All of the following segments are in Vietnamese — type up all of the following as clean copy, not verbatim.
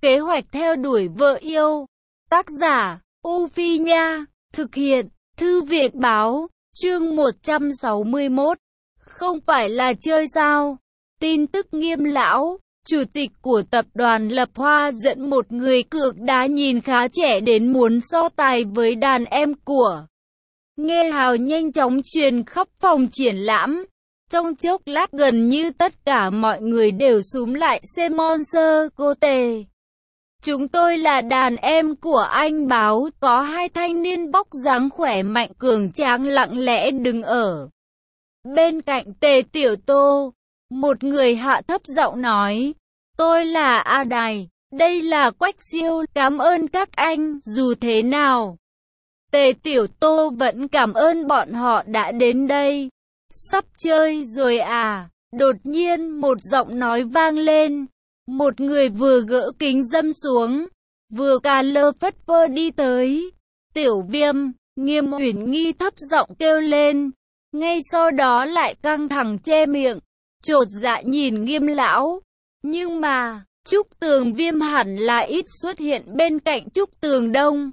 Kế hoạch theo đuổi vợ yêu. Tác giả, U Phi Nha. Thực hiện, Thư viện Báo. Chương 161. Không phải là chơi sao? Tin tức Nghiêm lão, chủ tịch của tập đoàn Lập Hoa dẫn một người cược đá nhìn khá trẻ đến muốn so tài với đàn em của Nghe Hào nhanh chóng truyền khắp phòng triển lãm. Trong chốc lát gần như tất cả mọi người đều xúm lại xem Monster cô Tề. Chúng tôi là đàn em của anh Báo. Có hai thanh niên vóc dáng khỏe mạnh cường tráng lặng lẽ đứng ở bên cạnh Tề Tiểu Tô. Một người hạ thấp giọng nói, tôi là A Đài, đây là Quách Siêu, cảm ơn các anh. Dù thế nào, Tề Tiểu Tô vẫn cảm ơn bọn họ đã đến đây. Sắp chơi rồi à? Đột nhiên một giọng nói vang lên. Một người vừa gỡ kính râm xuống, vừa cà lơ phất phơ đi tới. Tiểu Viêm, Nghiêm Uyển Nghi thấp giọng kêu lên. Ngay sau đó lại căng thẳng che miệng, chột dạ nhìn Nghiêm lão. Nhưng mà, Trúc Tường Viêm hẳn là ít xuất hiện bên cạnh Trúc Tường Đông,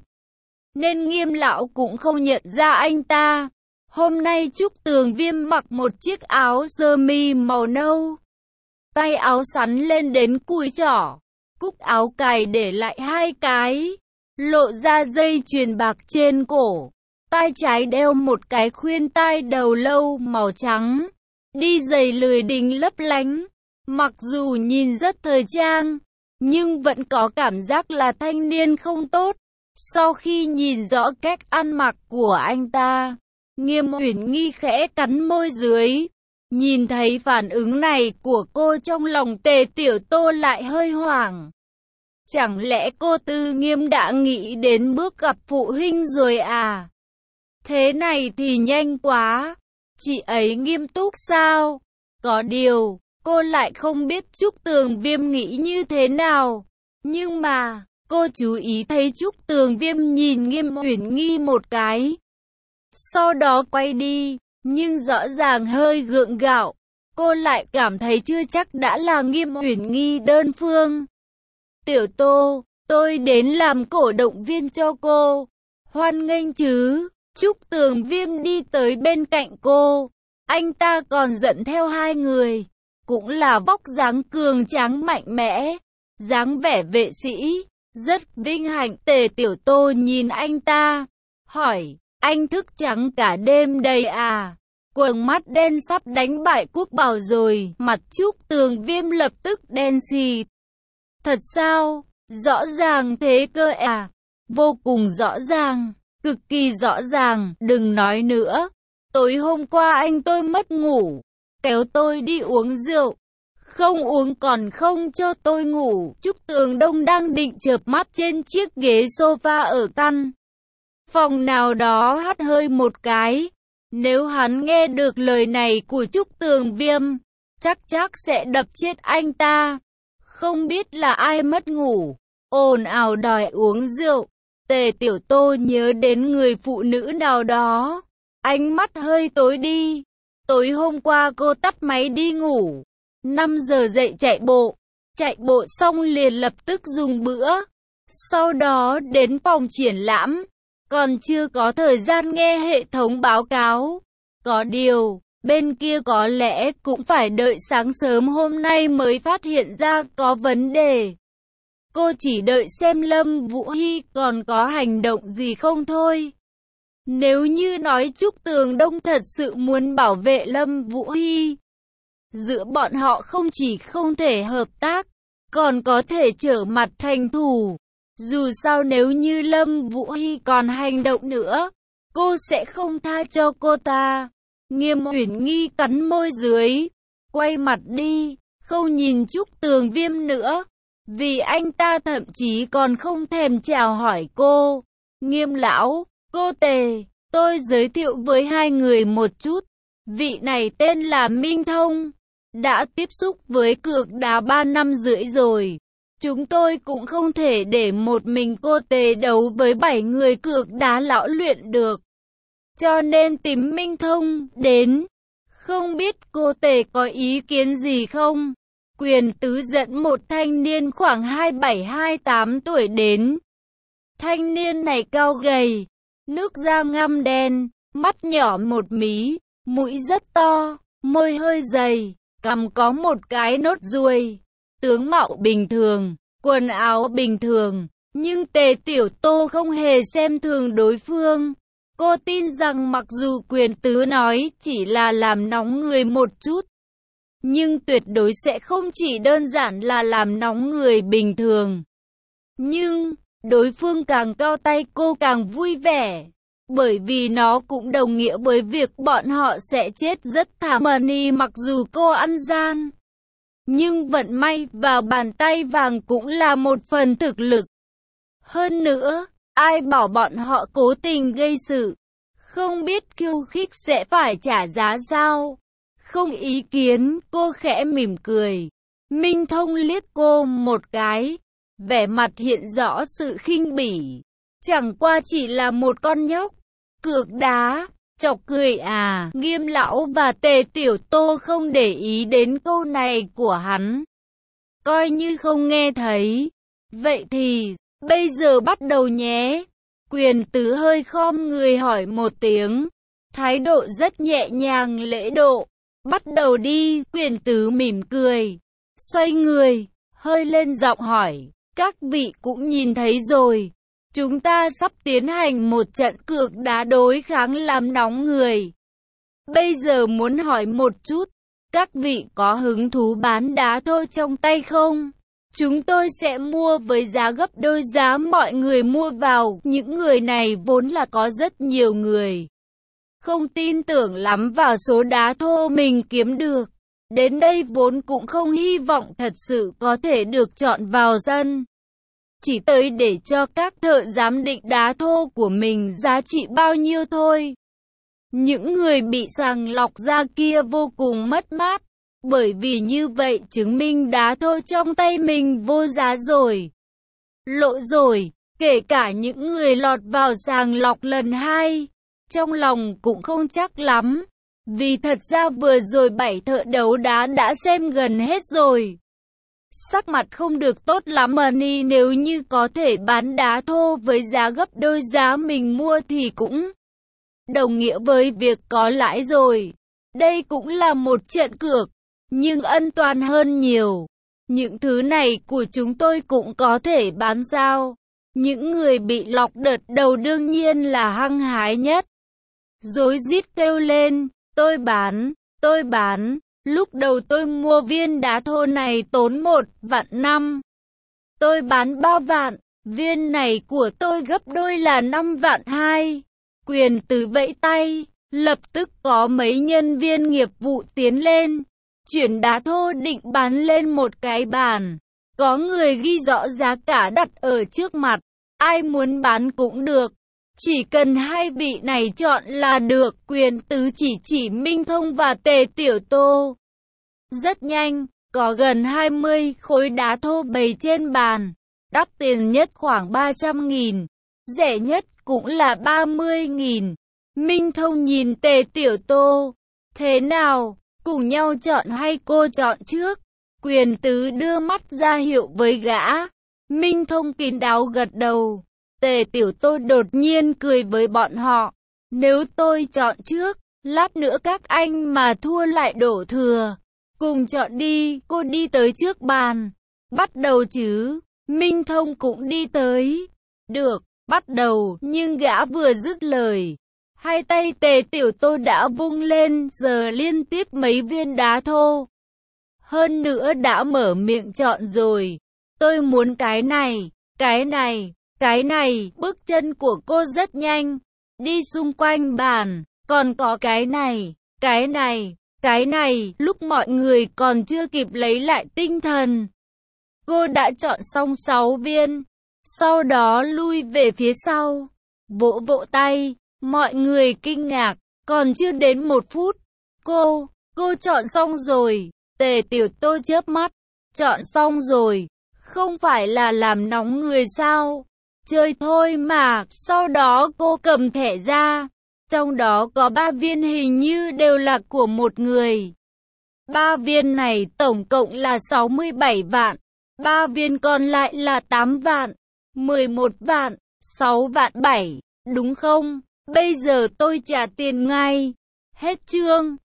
nên Nghiêm lão cũng không nhận ra anh ta. Hôm nay Trúc Tường Viêm mặc một chiếc áo sơ mi màu nâu, tay áo sắn lên đến cùi chỏ, cúc áo cài để lại hai cái, lộ ra dây chuyền bạc trên cổ. Tay trái đeo một cái khuyên tai đầu lâu màu trắng, đi giày lười đính lấp lánh. Mặc dù nhìn rất thời trang, nhưng vẫn có cảm giác là thanh niên không tốt. Sau khi nhìn rõ cách ăn mặc của anh ta, Nghiêm Uyển Nghi khẽ cắn môi dưới. Nhìn thấy phản ứng này của cô, trong lòng Tề Tiểu Tô lại hơi hoảng. Chẳng lẽ cô Tư Nghiêm đã nghĩ đến bước gặp phụ huynh rồi à? Thế này thì nhanh quá. Chị ấy nghiêm túc sao? Có điều, cô lại không biết Trúc Tường Viêm nghĩ như thế nào. Nhưng mà, cô chú ý thấy Trúc Tường Viêm nhìn Nghiêm Uyển Nghi một cái, sau đó quay đi, nhưng rõ ràng hơi gượng gạo. Cô lại cảm thấy chưa chắc đã là Nghiêm Uyển Nghi đơn phương. Tiểu Tô, tôi đến làm cổ động viên cho cô. Hoan nghênh chứ? Trúc Tường Viêm đi tới bên cạnh cô. Anh ta còn dẫn theo hai người, cũng là vóc dáng cường tráng mạnh mẽ, dáng vẻ vệ sĩ, rất vinh hạnh. Tề Tiểu Tô nhìn anh ta, hỏi, anh thức trắng cả đêm đây à? Quầng mắt đen sắp đánh bại Quốc Bảo rồi. Mặt Trúc Tường Viêm lập tức đen xì. Thật sao? Rõ ràng thế cơ à? Vô cùng rõ ràng, cực kỳ rõ ràng. Đừng nói nữa. Tối hôm qua anh tôi mất ngủ, kéo tôi đi uống rượu, không uống còn không cho tôi ngủ. Trúc Tường Đông đang định chợp mắt trên chiếc ghế sofa ở căn phòng nào đó hắt hơi một cái. Nếu hắn nghe được lời này của Trúc Tường Viêm, chắc sẽ đập chết anh ta. Không biết là ai mất ngủ, ồn ào đòi uống rượu. Tề Tiểu Tô nhớ đến người phụ nữ nào đó, ánh mắt hơi tối đi. Tối hôm qua cô tắt máy đi ngủ, 5 giờ dậy chạy bộ xong liền lập tức dùng bữa, sau đó đến phòng triển lãm, còn chưa có thời gian nghe hệ thống báo cáo. Có điều, bên kia có lẽ cũng phải đợi sáng sớm hôm nay mới phát hiện ra có vấn đề. Cô chỉ đợi xem Lâm Vũ Hy còn có hành động gì không thôi. Nếu như nói Trúc Tường Đông thật sự muốn bảo vệ Lâm Vũ Hy, giữa bọn họ không chỉ không thể hợp tác, còn có thể trở mặt thành thù. Dù sao nếu như Lâm Vũ Hy còn hành động nữa, cô sẽ không tha cho cô ta. Nghiêm Uyển Nghi cắn môi dưới, quay mặt đi, không nhìn Trúc Tường Viêm nữa, vì anh ta thậm chí còn không thèm chào hỏi cô. Nghiêm lão, cô Tề, tôi giới thiệu với hai người một chút. Vị này tên là Minh Thông, đã tiếp xúc với cược đá 3 năm rưỡi rồi. Chúng tôi cũng không thể để một mình cô Tề đấu với 7 người cược đá lão luyện được, cho nên tìm Minh Thông đến. Không biết cô Tề có ý kiến gì không? Quyền tứ dẫn một thanh niên khoảng 27-28 tuổi đến. Thanh niên này cao gầy, nước da ngăm đen, mắt nhỏ một mí, mũi rất to, môi hơi dày, cằm có một cái nốt ruồi. Tướng mạo bình thường, quần áo bình thường, nhưng Tề Tiểu Tô không hề xem thường đối phương. Cô tin rằng mặc dù Quyền tứ nói chỉ là làm nóng người một chút, nhưng tuyệt đối sẽ không chỉ đơn giản là làm nóng người bình thường. Nhưng, đối phương càng cao tay cô càng vui vẻ, bởi vì nó cũng đồng nghĩa với việc bọn họ sẽ chết rất thảm. Money mặc dù cô ăn gian, nhưng vận may vào bàn tay vàng cũng là một phần thực lực. Hơn nữa, ai bảo bọn họ cố tình gây sự, không biết khiêu khích sẽ phải trả giá sao? Không ý kiến, cô khẽ mỉm cười. Minh Thông liếc cô một cái, vẻ mặt hiện rõ sự khinh bỉ. Chẳng qua chỉ là một con nhóc, cược đá, chọc cười à. Nghiêm lão và Tề Tiểu Tô không để ý đến câu này của hắn, coi như không nghe thấy. Vậy thì, bây giờ bắt đầu nhé. Quyền tứ hơi khom người hỏi một tiếng, thái độ rất nhẹ nhàng lễ độ. Bắt đầu đi. Quyền tứ mỉm cười, xoay người, hơi lên giọng hỏi, các vị cũng nhìn thấy rồi, chúng ta sắp tiến hành một trận cược đá đối kháng làm nóng người. Bây giờ muốn hỏi một chút, các vị có hứng thú bán đá thôi trong tay không? Chúng tôi sẽ mua với giá gấp đôi giá mọi người mua vào. Những người này vốn là có rất nhiều người không tin tưởng lắm vào số đá thô mình kiếm được. Đến đây vốn cũng không hy vọng thật sự có thể được chọn vào sân, chỉ tới để cho các thợ giám định đá thô của mình giá trị bao nhiêu thôi. Những người bị sàng lọc ra kia vô cùng mất mát, bởi vì như vậy chứng minh đá thô trong tay mình vô giá rồi. Lộ rồi, kể cả những người lọt vào sàng lọc lần 2, trong lòng cũng không chắc lắm, vì thật ra vừa rồi 7 thợ đấu đá đã xem gần hết rồi. Sắc mặt không được tốt lắm. Money nếu như có thể bán đá thô với giá gấp đôi giá mình mua thì cũng đồng nghĩa với việc có lãi rồi. Đây cũng là một trận cược, nhưng an toàn hơn nhiều. Những thứ này của chúng tôi cũng có thể bán sao? Những người bị lọc đợt đầu đương nhiên là hăng hái nhất, rối rít kêu lên, tôi bán. Lúc đầu tôi mua viên đá thô này tốn 1,5 vạn. Tôi bán 3 vạn, viên này của tôi gấp đôi là 5,2 vạn. Quyền tứ vẫy tay, lập tức có mấy nhân viên nghiệp vụ tiến lên, chuyển đá thô định bán lên một cái bàn. Có người ghi rõ giá cả đặt ở trước mặt, ai muốn bán cũng được. Chỉ cần hai vị này chọn là được. Quyền tứ chỉ Minh Thông và Tề Tiểu Tô. Rất nhanh, có gần 20 khối đá thô bày trên bàn. Đắt tiền nhất khoảng 300.000, rẻ nhất cũng là 30.000. Minh Thông nhìn Tề Tiểu Tô, thế nào, cùng nhau chọn hay cô chọn trước? Quyền tứ đưa mắt ra hiệu với gã. Minh Thông kín đáo gật đầu. Tề Tiểu Tô đột nhiên cười với bọn họ. Nếu tôi chọn trước, lát nữa các anh mà thua lại đổ thừa. Cùng chọn đi. Cô đi tới trước bàn. Bắt đầu chứ? Minh Thông cũng đi tới. Được, bắt đầu. Nhưng gã vừa dứt lời, hai tay Tề Tiểu Tô đã vung lên, giờ liên tiếp mấy viên đá thô. Hơn nữa đã mở miệng chọn rồi. Tôi muốn cái này, cái này, cái này. Bước chân của cô rất nhanh, đi xung quanh bàn. Còn có cái này, cái này, cái này. Lúc mọi người còn chưa kịp lấy lại tinh thần, cô đã chọn xong 6 viên. Sau đó lui về phía sau, vỗ vỗ tay. Mọi người kinh ngạc, còn chưa đến 1 phút. Cô chọn xong rồi. Tề Tiểu Tô chớp mắt. Chọn xong rồi, không phải là làm nóng người sao? Chơi thôi mà. Sau đó cô cầm thẻ ra, trong đó có 3 viên hình như đều là của một người. 3 viên này tổng cộng là 67 vạn. 3 viên còn lại là 8 vạn, 11 vạn, 6 vạn 7, đúng không? Bây giờ tôi trả tiền ngay. Hết chương.